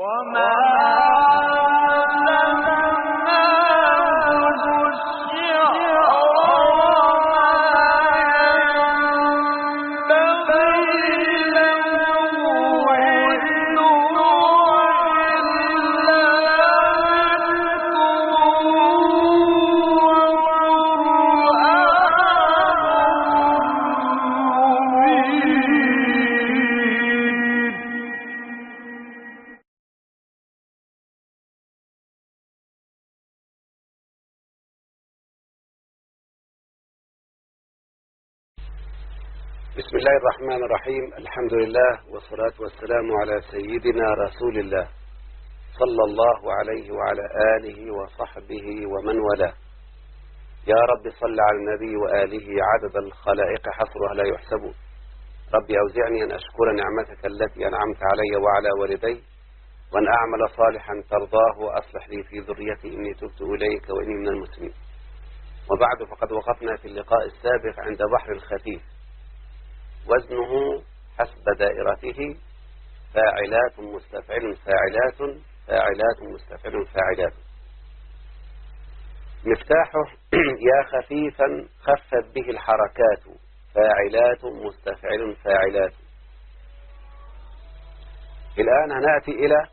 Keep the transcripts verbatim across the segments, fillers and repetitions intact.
بسم الله الرحمن الرحيم. الحمد لله والصلاة والسلام على سيدنا رسول الله صلى الله عليه وعلى آله وصحبه ومن والاه. يا رب صل على النبي وآله عدد الخلائق حصرها لا يحسب. ربي أوزعني أن أشكر نعمتك التي أنعمت علي وعلى والدي، وأن أعمل صالحا ترضاه وأصلح لي في ذريتي إني تبت إليك وإني من المسلمين. وبعد، فقد وقفنا في اللقاء السابق عند بحر الخفيف، وزنه حسب دائرته فاعلات مستفعل فاعلات فاعلات مستفعل فاعلات. مفتاحه يا خفيفا خفت به الحركات فاعلات مستفعل فاعلات. الآن هنأتي إلى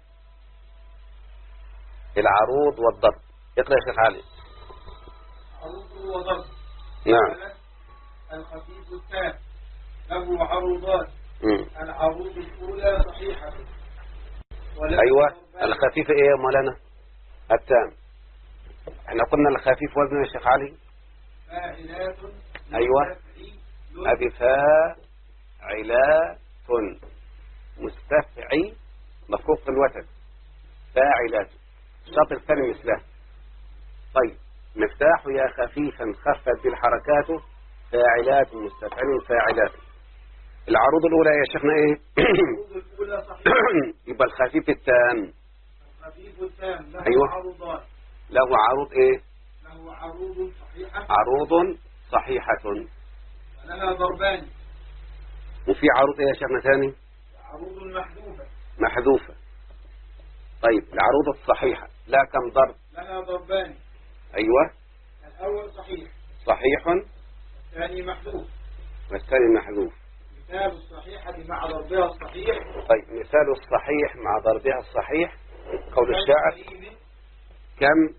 العروض والضرب. اقرأ يا شيخ علي. عروض وضرب. نعم. الخفيف التام له عروضات. العروض الأولى صحيحة. أيوة، الخفيف إيه يا مولانا؟ التام. احنا قلنا الخفيف وزنه يا شيخ علي فاعلات. أيوة، أبي فاعلات مستفعي مفكوك الوتد فاعلات. الشرط الثاني مثله. طيب، مفتاحه يا خفيفا خفت بالحركات فاعلات مستفعل فاعلات. العروض الأولى يا شيخنا إيه؟ العروض الأولى صحيحة. يبقى الخفيف التام. الخفيف التام له أيوة. عروضات. له عروض إيه؟ له عروض صحيحة. عروض صحيحة. لها ضربان. وفي عروض إيه يا شيخنا ثاني؟ عروض محذوفة. محذوفة. طيب، العروض الصحيحة لا كم ضرب؟ لها ضربان. أيوة. الأول صحيح. صحيح. الثاني محذوف. والثاني محذوف. مثال الصحيحة مع ضربها الصحيح. طيب، مثال الصحيح مع ضربها الصحيح قول الشاعر: كم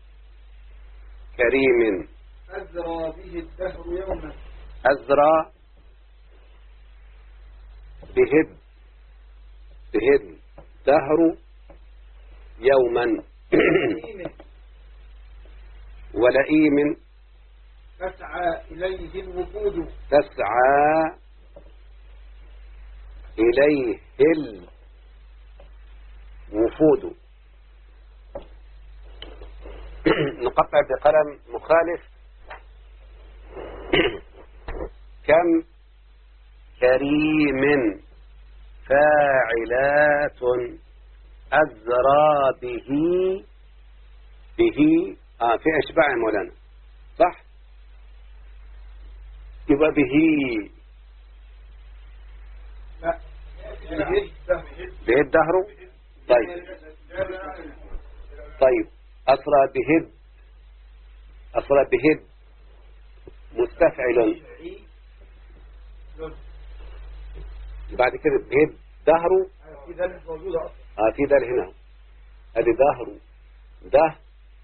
كريم أزرى به الدهر يوما. أزرى بهد بهد دهر يوما. ولئيم تسعى إليه الوفود. تسعى إليه الوفود. نقطع بقلم مخالف. كم كريم فاعلات أزرى به به آه في إشباع يا مولانا، صح؟ يبقى به لا به الدهر. طيب طيب أسرى بهد أسرى بهد مستفعل. بعد كده بهد دهر. في ذلك موجودة أصلا. آه في ذلك هنا هذه دهر دهر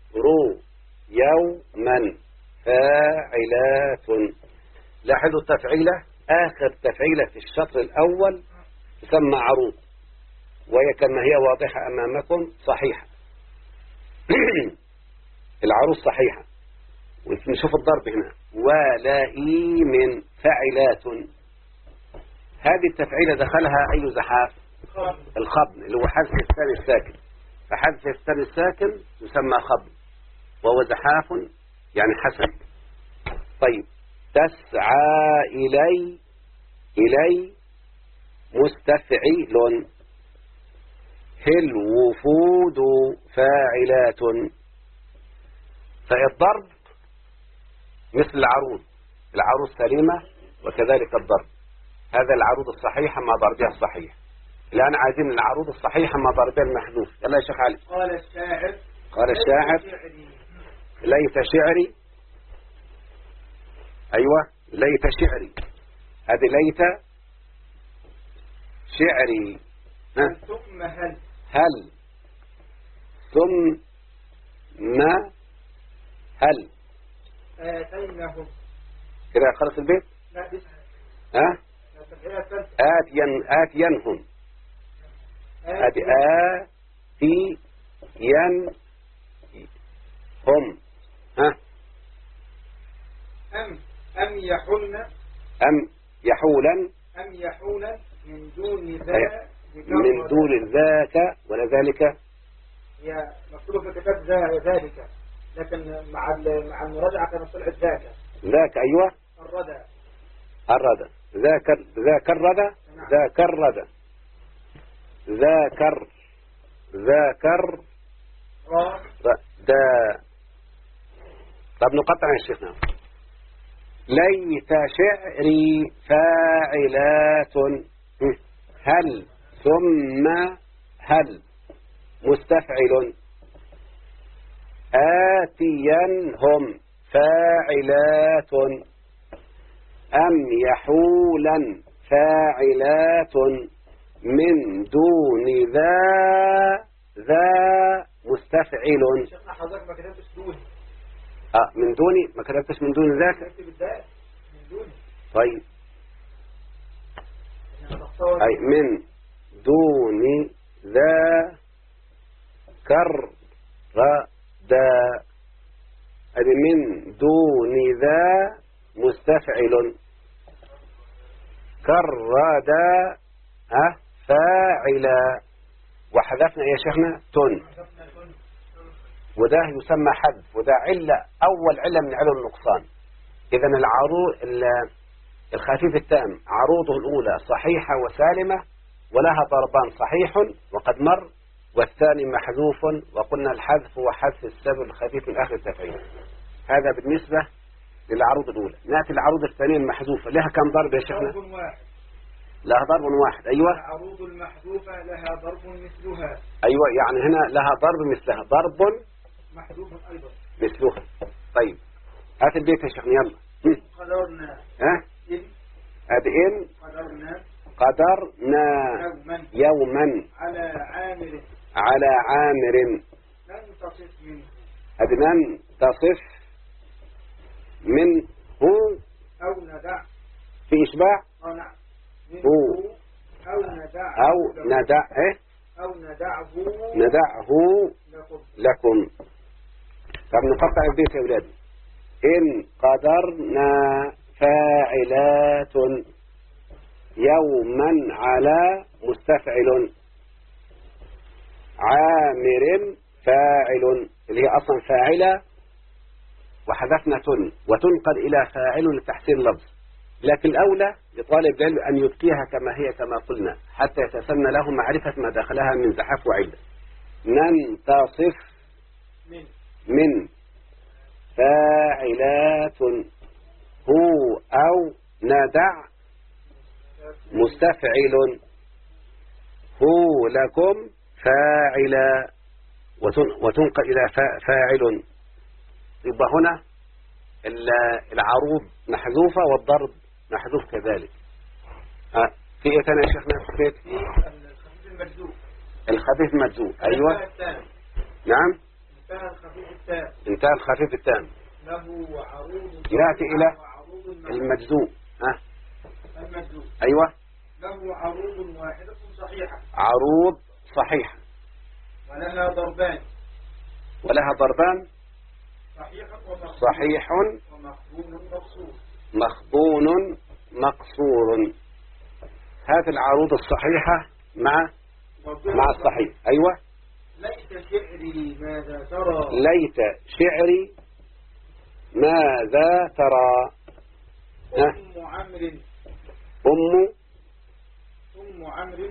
يوما فاعلات. لاحظوا التفعيلة، آخر تفعيلة في الشطر الأول تسمى عروض، وهي كما هي واضحة أمامكم صحيحة. العروض صحيحة. ونشوف الضرب هنا: ولئيم فاعلات. هذه التفعيلة دخلها أي زحاف؟ الخبن، اللي هو حذف الثاني الساكن. فحذف الثاني الساكن يسمى خبن، وهو زحاف يعني حسن. طيب، تسعى إلي إلي مستفعل الوفود فاعلات. فالضرب مثل العروض، العروض سليمة وكذلك الضرب. هذا العروض الصحيحة مع ضربها الصحيح. الآن عايزين العروض الصحيحة مع ضربين المحذوف. يلا يا شيخ علي. قال الشاعر قال الشاعر شعري. ليت شعري. أيوة ليت شعري. هذه ليت شعري. ها؟ ثم هل هل ثم ما هل آتينهم. كده خلص البيت. لا دي ها التبعية الثالثة. آتين آتينهم. هذه آتي ين هم. ها أم أم يحولن أم يحولا أم يحولا من دون ذا أي. ذكر من ولا- دون ذاك ولا ذلك. هي مكتوبة في الكتاب ذا ذلك، لكن مع ال- مع المراجعة كانت طلعت ذاك ذاك أيوة الردى. الردى. ذاك ذاك الردى. ذاك الردى. ذاكر ذاكر را دا. طب نقطع يا شيخنا. ليت شعري فاعلات. هل ثم هل مستفعل. آتيا هم فاعلات. أم يحولا فاعلات. من دون ذا ذا مستفعل. شيخنا حضرتك ما كتبتش دوني. آه من دوني ما كتبتش من دون ذاك. اكتب الدال من دوني. طيب يعني بختار أي من دون ذا كر دا. أي من دون ذا مستفعل. كردا أه فاعلا. وحذفنا يا شيخنا تن. وده يسمى حذف، وده علة أول علة من علل النقصان. إذن العروض الخفيف التام عروضه الأولى صحيحة وسالمة ولها ضربان صحيح وقد مر، والثاني محذوف، وقلنا الحذف هو حذف السبب الخفيف من آخر التفعيل. هذا بالنسبة للعروض الأولى. نأتي العروض الثانية المحذوفة، لها كم ضرب يا شيخنا؟ ضرب واحد. لها ضرب واحد. أيوة العروض المحذوفة لها ضرب مثلها. أيوة يعني هنا لها ضرب مثلها. ضرب محذوف أيضا مثلها. طيب هات البيت يا شيخنا يلا. قدرنا ها إذ هذه إن قدرنا قدرنا يوما يوما على عامل على عامر. لن تصف منه هذه من تصف منه أو ندع في إشباع صنع منه هو. أو ندع أو ندع إيه أو ندعه ندعه لكم. لكم. طب نقطع البيت يا أولاد. إن قدرنا فاعلات يوما على مستفعل. عامر فاعل اللي هي أصلا فاعلة وحذفنا تن، وتنقل إلى فاعل لتحسين اللفظ، لكن الأولى لطالب العلم أن يبقيها كما هي كما قلنا حتى يتسنى له معرفة ما دخلها من زحف وعلة. ننتصف من من فاعلات هو أو ندع مستفعل. هو لكم فاعلا وتنقل إلى فاعل. يبقى هنا العروض محذوفة والضرب محذوف كذلك. أه. في ايه تاني يا شيخنا؟ في الخفيف المجذوب. الخفيف مجذوب. ايوه التام. نعم انتهى الخفيف التام. انتهى الخفيف التام. له عروض يأتي إلى وعروض المجذوب. أه. المجذوب ايوه له عروض واحدة صحيحة عروض صحيحة ولها ضربان. ولها ضربان صحيح ومخبون صحيح ومخبون مقصور. مخبون مقصور. هذه العروض الصحيحة مع مع الصحيح. أيوة ليت شعري ماذا ترى. ليت شعري ماذا ترى. ها؟ أم عمرو أم أم عمرو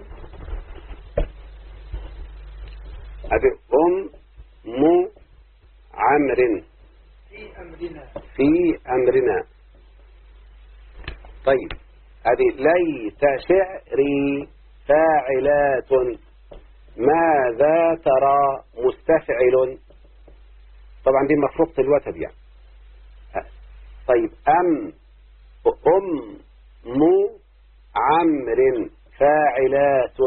هذه أم مو عمرو في أمرنا. في أمرنا. طيب هذه ليت شعري فاعلات. ماذا ترى مستفعل. طبعا دي مفروضة الوتد يعني. طيب أم أم مو عمر فاعلات.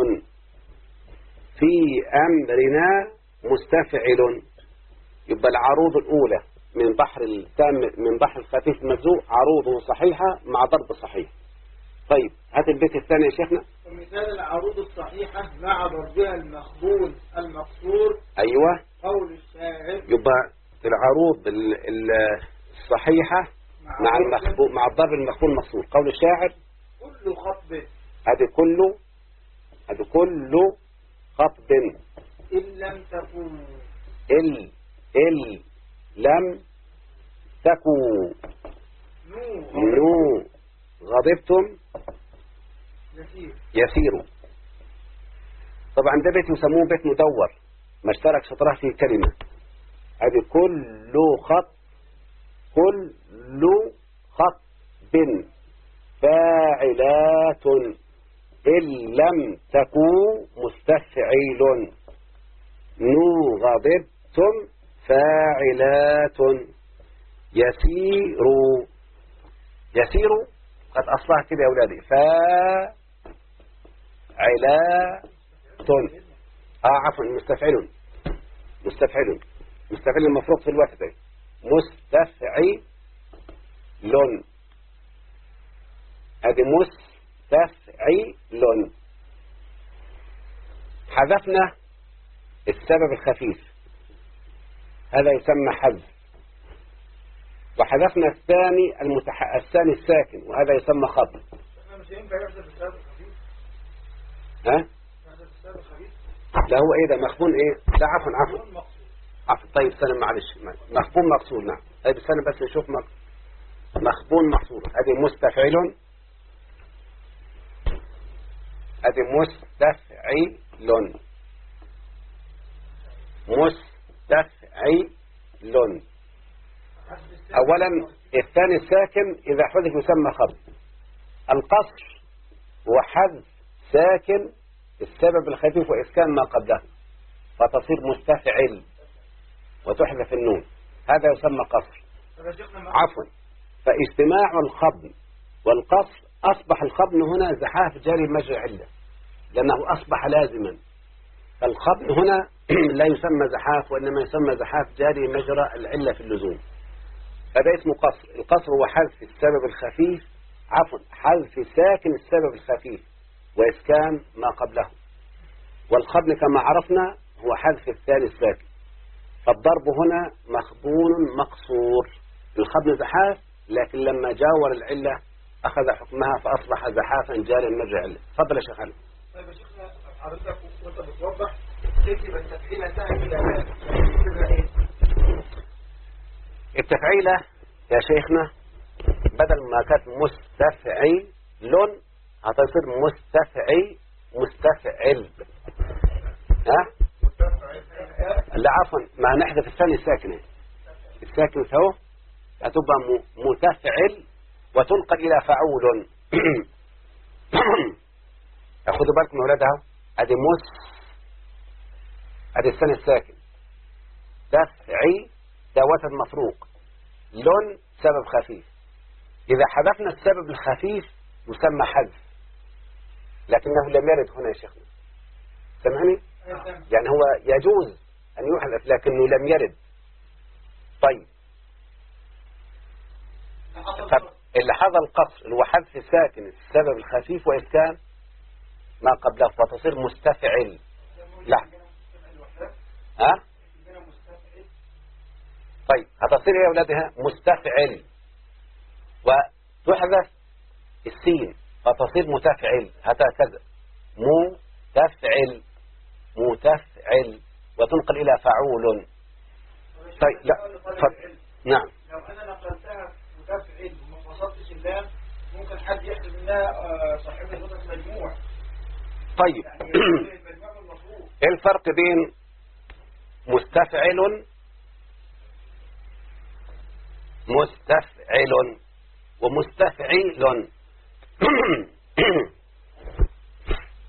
في أمرنا مستفعل. يبقى العروض الأولى من بحر التام من بحر الخفيف المجزوء عروضه صحيحة مع ضرب صحيح. طيب هات البيت الثاني يا شيخنا. ومثال العروض الصحيحة مع ضربها المخبول المقصور. أيوة. قول الشاعر. يبقى العروض الصحيحة مع مع المخبول مع الضرب المخبول المقصور. قول الشاعر كل خطب. هذا كله هذا كله خطب. إن لم تكن. ال ال لم تكو. نو نو غضبتم يسير. يسير. طبعا ده بيت يسموه بيت مدور ما اشترك شطره في كلمة. هذه كل خط كل خط بن فاعلات. إن لم تكو مستفعيل. نو غضبتم فاعلات. يسير يسير قد أصلها كده يا أولادي فاعلات. آه عفوا مستفعل مستفعل مستفعل المفروض في الوقت ده مستفعل. هذه مستفعل. حذفنا السبب الخفيف هذا يسمى حذف. وحذفنا الثاني المتح... الثاني الساكن وهذا يسمى خطأ. مش ينفع يحذف السبب الخفيف. ها؟ يحذف السبب الخفيف. لا هو ايه ده مخبون ايه؟ لا عفوا عفوا عفوا. طيب سلام معلش مخبون مقصور. نعم طيب استنى بس نشوف مخ... مخبون مقصور. هذه مستفعل. هذه مستفعل مستفعل. أولا الثاني الساكن إذا حذف يسمى خفض. القصر هو حذف ساكن السبب الخفيف وإسكان ما قبله فتصير مستفعل وتحذف النون. هذا يسمى قصر. عفوا. فاجتماع الخبن والقصر أصبح الخبن هنا زحاف جاري مجرى علة لأنه أصبح لازما. فالخبن هنا لا يسمى زحاف وإنما يسمى زحاف جاري مجرى العلة في اللزوم. هذا اسمه قصر. القصر هو حذف السبب الخفيف عفوا حذف ساكن السبب الخفيف وإسكان ما قبله. والخبن كما عرفنا هو حذف الثاني الساكن. فالضرب هنا مخبون مقصور. الخبن زحاف لكن لما جاور العلة أخذ حكمها فأصبح زحافا جاري مجرى علة. تفضل يا شيخ علي. طيب يا شيخنا حضرتك وانت بتوضح تكتب التفعيلة سهل إلى ايه؟ التفعيلة يا شيخنا بدل ما كانت مستفعل هتصير مستفعل مستفعل. ها؟ لا عفوا ما نحذف الثاني الساكنة. الساكن هو هتبقى متفعل وتنقل إلى فعول. أخذوا بالكم يا أولادها. هذه مس هذه الثاني الساكن تفعي دوات المفروق لون سبب خفيف. إذا حذفنا السبب الخفيف يسمى حذف لكنه لم يرد هنا يا شيخنا. سمعني؟ يعني هو يجوز أن يحذف لكنه لم يرد. طيب اللي حذف القصر اللي هو حذف ساكن السبب الخفيف وإسكان ما قبله فتصير مستفعل. لا ها؟ طيب هتصير يا أولادها مستفعل وتحذف السين فتصير متفعل هكذا متفعل متفعل وتنقل إلى فعول. طيب لا ف... نعم. لو أنا نقلتها متفعل وما فصلتش اللام ممكن حد يحسب انها صاحبة نقطة مجموع. طيب ايه الفرق بين مستفعل مستفعل ومستفعيل؟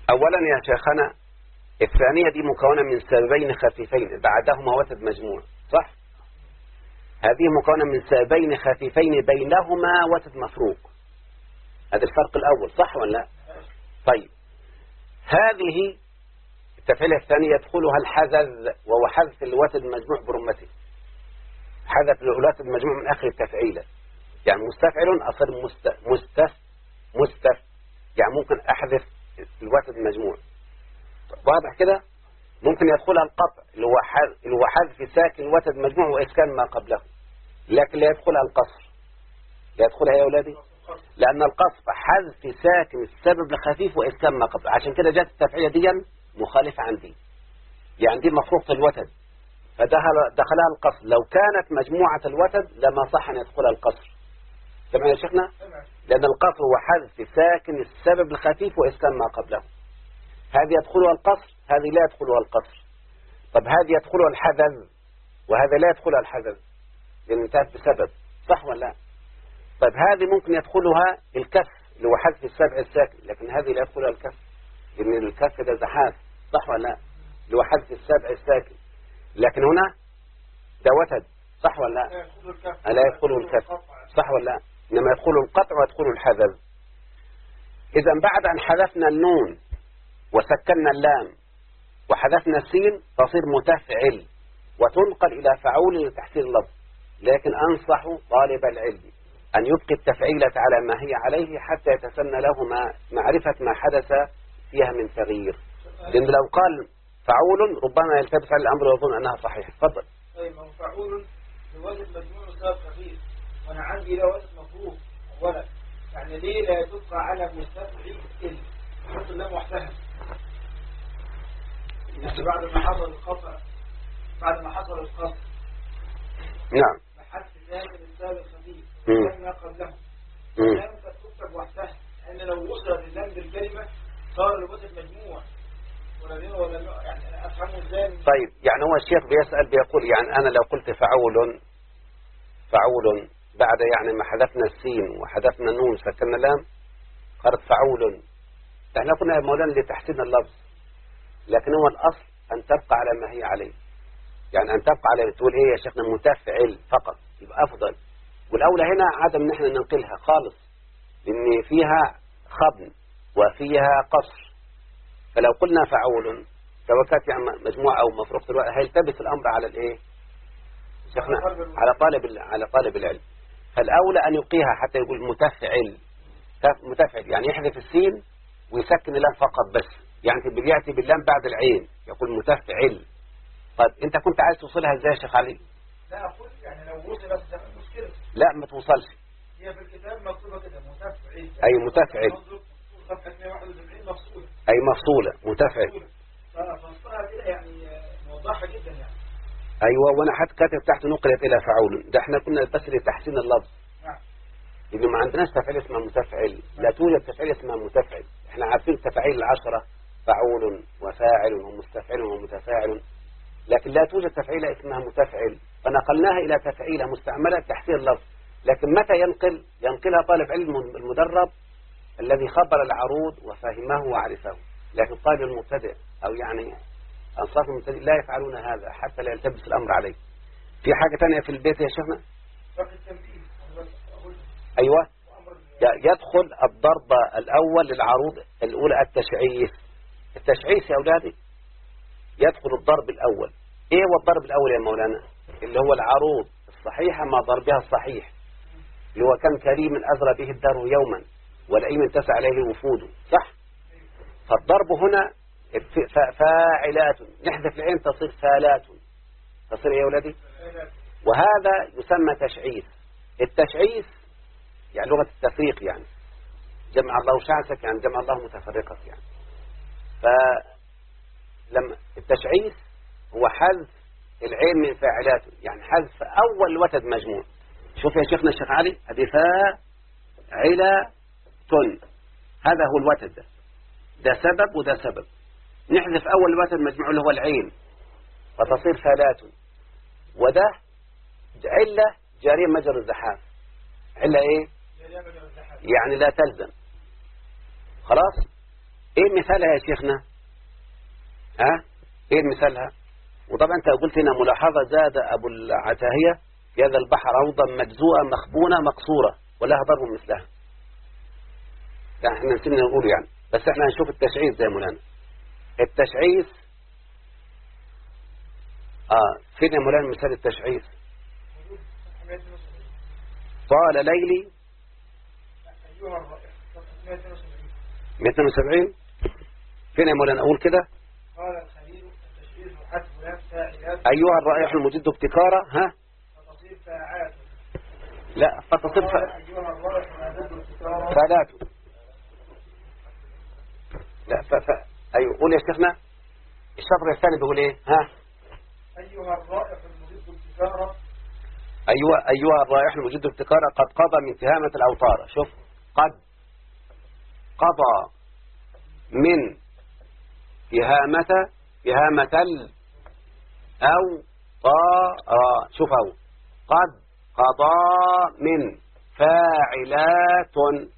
أولا يا شيخنا الثانية دي مكونة من سببين خفيفين بعدهما وتد مجموع، صح؟ هذه مكونة من سببين خفيفين بينهما وتد مفروق. هذا الفرق الأول، صح ولا لا؟ طيب هذه التفعيلة الثانية يدخلها الحذف، وهو حذف الوتد المجموع برمته. حذف الوتد المجموع من آخر التفعيلة، يعني مستفعل أصير مست مستف مستف يعني ممكن أحذف الوتد المجموع. واضح كده؟ ممكن يدخلها القطع اللي هو حذف اللي هو حذف ساكن الوتد المجموع وإسكان ما قبله، لكن لا يدخلها القصر. لا يدخلها يا أولادي، لأن القصر حذف ساكن السبب الخفيف وإسكان ما قبله، عشان كده جت التفعيلة دي مخالفة عندي، يعني دي مفروضة الوتد فدخلها القصر. لو كانت مجموعة الوتد لما صح أن يدخلها القصر. سمع يا شيخنا؟ لأن القصر هو حذف ساكن السبب الخفيف وإسكان ما قبله. هذه يدخلها القصر، هذه لا يدخلها القصر. طب هذه يدخلها الحذف وهذا لا يدخلها الحذف لأن انتهت بسبب، صح ولا لا؟ طيب هذه ممكن يدخلها الكف اللي هو حذف السبع الساكن، لكن هذه لا يدخلها الكف لأن الكف ده زحاف، صح ولا لا؟ اللي هو حذف السبع الساكن، لكن هنا ده وتد، صح ولا لا؟ لا يدخله الكف، صح ولا لا؟ إنما يدخله القطع ويدخله الحذف. إذا بعد أن حذفنا النون وسكننا اللام وحذفنا السين تصير متفعل وتنقل إلى فعول لتحسين اللفظ. لكن أنصح طالب العلم أن يبقي التفعيلة على ما هي عليه حتى يتسنى له ما معرفة ما حدث فيها من تغيير، لأن لو قال فعول ربما يلتبس على الأمر ويظن أنها صحيحة. تفضل. طيب ما هو فعول بوجد مجموع وسبب خفيف، وأنا عندي له وجد مفروض أولا، يعني ليه لا تبقى على مستفعل إلا حط اللام وحدها؟ يعني بعد ما حصل القطع بعد ما حصل القطع نعم بحث ذلك السبب الخفيف مم. كان قبله مم. اللام تكتب وحدها، لأن لو وصلت اللام بالكلمة صار الوجد مجموع ولا ولا يعني أنا أفهمه إزاي. طيب يعني هو الشيخ بيسأل بيقول يعني أنا لو قلت فعول فعول بعد يعني ما حذفنا السين وحذفنا النون سكننا اللام قالت فعول، احنا قلنا يا مولانا لتحسين اللفظ، لكن هو الأصل أن تبقى على ما هي عليه، يعني أن تبقى على تقول إيه يا شيخنا متفعل فقط يبقى أفضل. والأولى هنا عدم نحن ننقلها خالص لأن فيها خبن وفيها قصر، فلو قلنا فعول سواء كانت يعني مجموعة أو مفروق الوقت هيلتبس الأمر على الإيه شيخنا على طالب على طالب العلم. فالأولى أن يبقيها حتى يقول متفعل متفعل يعني يحذف السين ويسكن اللام فقط بس، يعني بيأتي باللام بعد العين يقول متفعل. طيب أنت كنت عايز توصلها إزاي يا شيخ علي؟ لا أقول يعني لو وصلت زمان مشكلة. لا ما توصلش، هي في الكتاب مكتوبة كده متفعل. أي متفعل. صفحة مئة وواحد وسبعين مفصولة. أي مفصولة متفعل. ففصلها كده يعني موضحة جدا يعني. أيوة وأنا حتى كاتب تحت نقلت إلى فعول، ده إحنا كنا بس لتحسين اللفظ. نعم. إنه ما عندناش تفعيل اسمها متفعل، لا توجد تفعيل اسمها متفعل. إحنا عارفين التفاعيل العشرة فعول وفاعل ومستفعل ومتفاعل، لكن لا توجد تفعيلة اسمها متفعل، فنقلناها إلى تفعيلة مستعملة تحسين اللفظ. لكن متى ينقل؟ ينقلها طالب علم المدرب الذي خبر العروض وفهمه وعرفه، لكن طالب المبتدئ أو يعني أنصاف المبتدئ لا يفعلون هذا حتى لا يلتبس الأمر عليه. في حاجة تانية في البيت يا شيخنا؟ أيوة يدخل الضرب الأول للعروض الأولى التشعيث. التشعيث يا أولادي يدخل الضرب الأول. إيه هو الضرب الأول يا مولانا؟ اللي هو العروض الصحيحة ما ضربها الصحيح، اللي هو كان كريم أزرى به الدار يوما ولئيم تسع عليه وفوده، صح؟ فالضرب هنا فاعلات، نحذف العين تصير فالات، تصير يا أولادي، وهذا يسمى تشعيث. التشعيث يعني لغة التفريق، يعني جمع الله شعثك يعني جمع الله متفرقك يعني. فلما التشعيث هو حذف العين من فاعلاته، يعني حذف أول وتد مجموع. شوف يا شيخنا الشيخ علي، هذه فاعلة هذا هو الوتد ده. ده سبب وده سبب، نحذف أول وتد مجموع اللي هو العين فتصير فالات، وده علة جارية مجرى الزحاف. علة ايه؟ يعني لا تلزم. خلاص. ايه مثالها يا شيخنا؟ ها ايه مثالها؟ وطبعا انت قلت هنا ملاحظة زاد ابو العتاهية في هذا البحر روضا مجزوءة مخبونة مقصورة ولها ضرب مثلها. يعني احنا نسينا نقول يعني، بس احنا هنشوف التشعيث زي مولانا. التشعيث اه فين يا مولانا مثال التشعيث؟ طال ليلي مئة واثنين وسبعين. فين يا مولانا اقول كده؟ قال الخليل التشعيث حذف لام فاعلات ايها الرائح المجد ابتكارا ها فتصير فاعات. لا فتصير ف... قال ايها الرائح المجد ابتكارا فعلات. لا ف... ف... ايوه قول يا شيخنا الشطر الثاني بيقول ايه؟ ها ايها الرائح المجد ابتكارا. ايوه ايها الرائح المجد ابتكارا قد قضى من تهامة الاوطار. شوف قد قضى من تهامة تهامة ال أو طار. شوف أهو قد قضى من فاعلات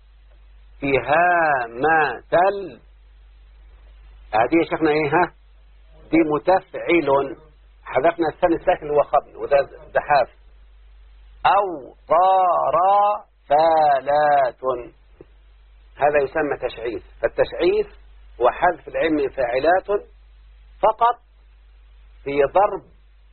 تهامة ال. هذه يا شيخنا ايه؟ ها دي متفعل، حذفنا الثاني الساكن اللي هو قبل وده زحاف. أو طار فالات، هذا يسمى تشعيث. فالتشعيث هو حذف العلم فاعلات فقط في ضرب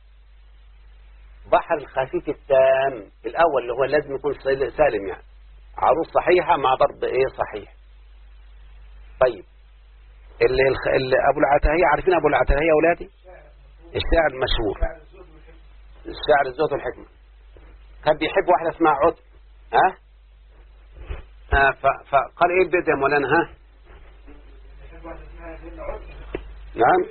بحر الخفيف التام الأول اللي هو لازم يكون سالم، يعني عروض صحيحة مع ضرب ايه صحيح. طيب اللي, اللي أبو العتاهية، عارفين أبو العتاهية يا أولادي؟ الشاعر المشهور، الشاعر الزهد والحكمة، كان بيحب واحدة اسمها عتب. ها آه فقال ايه البيت يا مولانا؟ ها نعم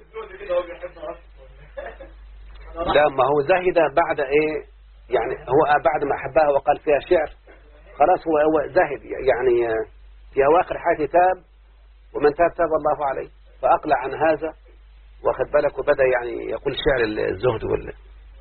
لا ما هو زهد بعد ايه يعني، هو بعد ما احبها وقال فيها شعر خلاص هو هو زهد يعني في اواخر حياته تاب، ومن تاب تاب الله عليه، فاقلع عن هذا واخد بالك، وبدا يعني يقول شعر الزهد وال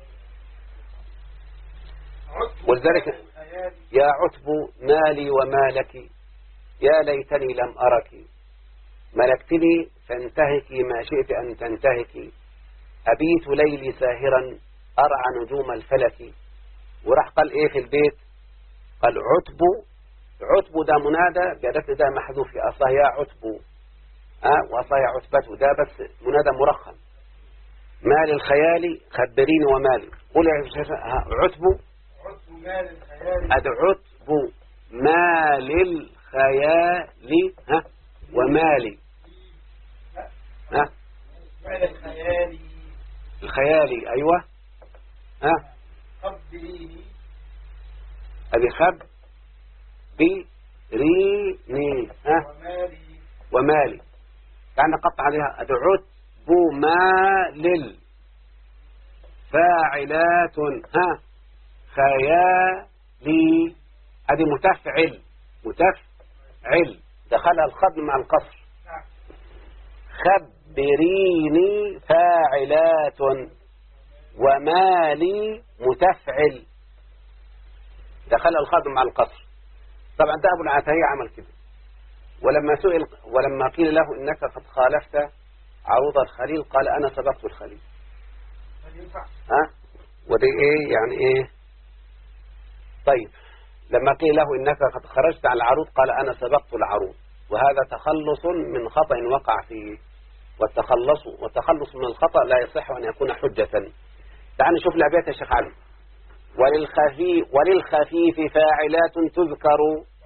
ولذلك يا عتب مالي ومالك يا ليتني لم أرك ملكتني فانتهكي ما شئت أن تنتهكي أبيت ليلي ساهرا أرعى نجوم الفلك. وراح قال إيه في البيت؟ قال عتب. عتب ده منادى بأداة ده محذوف في أصلها يا عتب أه وأصلها يا عتبته، ده بس منادى مرخم. مال الخيال خبريني ومالي. قول يا شيخ عتب مال الخيال أدعتب مال الخيال ها ومالي ها مال الخيال الخيالي أيوة ها خبريني أبي خب بريني ها ومالي ومالي. تعال نقطع عليها. أدعتب مال فاعلات ها خيالي. هذه متفعل متفعل دخلها الخضم مع القصر. خبريني فاعلات ومالي متفعل دخلها الخضم مع القصر. طبعا ده أبو العتاهية عمل كده، ولما سئل ولما قيل له إنك قد خالفت عروض الخليل قال أنا سبقت الخليل. ها ودي إيه يعني إيه؟ طيب لما قيل له إنك قد خرجت عن العروض قال أنا سبقت العروض، وهذا تخلص من خطأ وقع فيه، والتخلص والتخلص من الخطأ لا يصح أن يكون حجة. تعال نشوف الأبيات يا شيخ علي. وللخفي وللخفيف فاعلات تذكر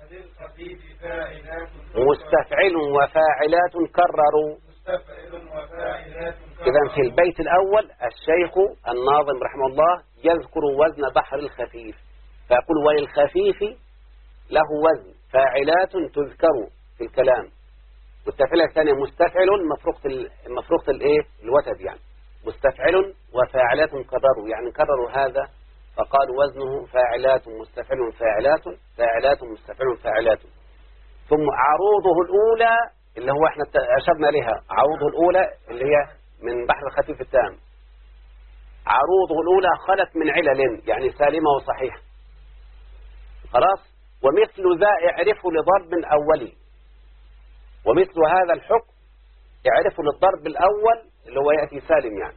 مستفعل وفاعلات كرروا. إذا في البيت الأول الشيخ الناظم رحمه الله يذكر وزن بحر الخفيف، فيقول وللخفيف له وزن فاعلات تذكر في الكلام. والتفعيل الثاني مستفعل مفروقة مفروقة الايه الوتد، يعني مستفعل وفاعلات كرروا، يعني كرروا هذا فقالوا وزنه فاعلات مستفعل فاعلات فاعلات مستفعل فاعلات. ثم عروضه الأولى اللي هو احنا أشرنا لها، عروضه الأولى اللي هي من بحر الخفيف التام، عروضه الأولى خلت من علل يعني سالمة وصحيحة خلاص. ومثل ذا اعرفه لضرب أولي، ومثل هذا الحكم اعرفوا للضرب الأول اللي هو يأتي سالم يعني.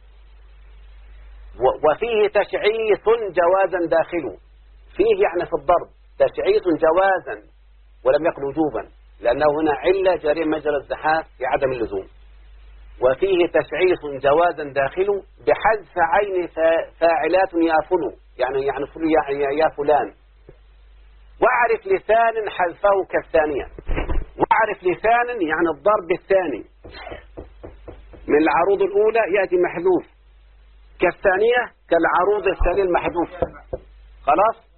وفيه تشعيث جوازا داخله، فيه يعني في الضرب تشعيث جوازا ولم يكن وجوبا، لأنه هنا علة جارية مجرى الزحاف في عدم اللزوم. وفيه تشعيث جوازا داخله بحذف عين فاعلات يافلو، يعني يعني يا فلان. واعرف لسان حذفه كالثانية. واعرف لسان يعني الضرب الثاني من العروض الأولى يأتي محذوف، كالثانية كالعروض الثانية المحذوف. خلاص.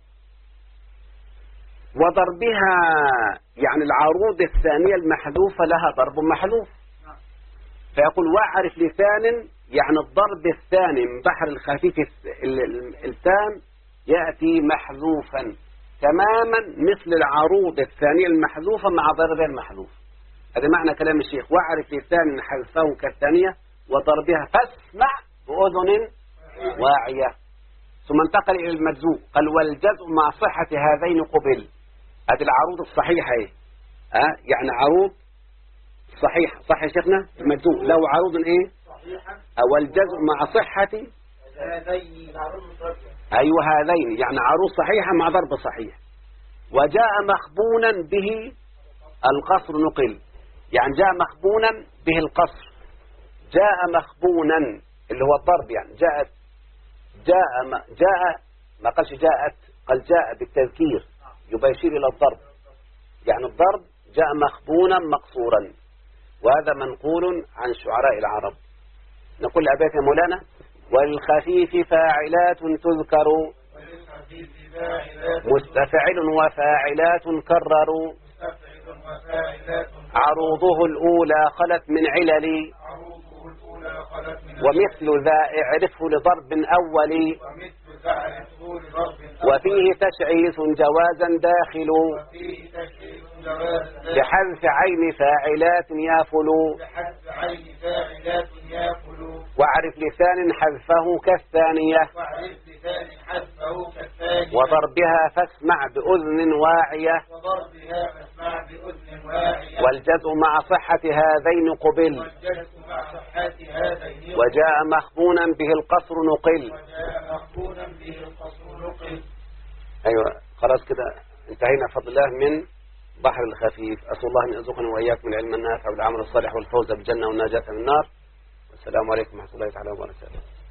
وضربها يعني العروض الثانية المحذوفة لها ضرب محذوف، فيقول واعرف لسان يعني الضرب الثاني من بحر الخفيف التام يأتي محذوفا تماما مثل العروض الثانية المحذوفة مع ضربها المحذوف. هذا معنى كلام الشيخ. واعرف لسان حذفه كالثانية وضربها فاسمع بأذن واعية. ثم انتقل إلى المجزوء، قال والجزء مع صحة هذين قبل. هذه العروض الصحيحة ايه؟ أه؟ يعني عروض صحيحة. صح يا شيخنا؟ المجزوء له عروض ايه؟ صحيحة. والجزء مع صحة هذين. أيوة هذين يعني عروض صحيحة مع ضرب صحيح. وجاء مخبونا به القصر نقل، يعني جاء مخبونا به القصر. جاء مخبونا اللي هو الضرب، يعني جاءت جاء ما جاء ما قالش جاءت، قال جاء بالتذكير يبقى يشير إلى الضرب، يعني الضرب جاء مخبونا مقصورا. وهذا منقول عن شعراء العرب. نقول لأبيك يا مولانا والخفيف فاعلات تذكر مستفعل وفاعلات كرروا عروضه الأولى خلت من علل ومثل ذا اعرفه لضرب أولي وفيه تشعيث جوازا داخل بحذف عين فاعلات يافل واعرف لسان حذفه كالثانية وضربها فاسمع بأذن واعية والجزء مع صحة هذين قبل وجاء مخبونا به القصر نقل. أيوة خلاص كده انتهينا بفضل الله من بحر الخفيف. أسأل الله أن يرزقنا وإياكم العلم النافع والعمل الصالح والفوز بالجنة والنجاة من النار. والسلام عليكم ورحمة الله تعالى وبركاته.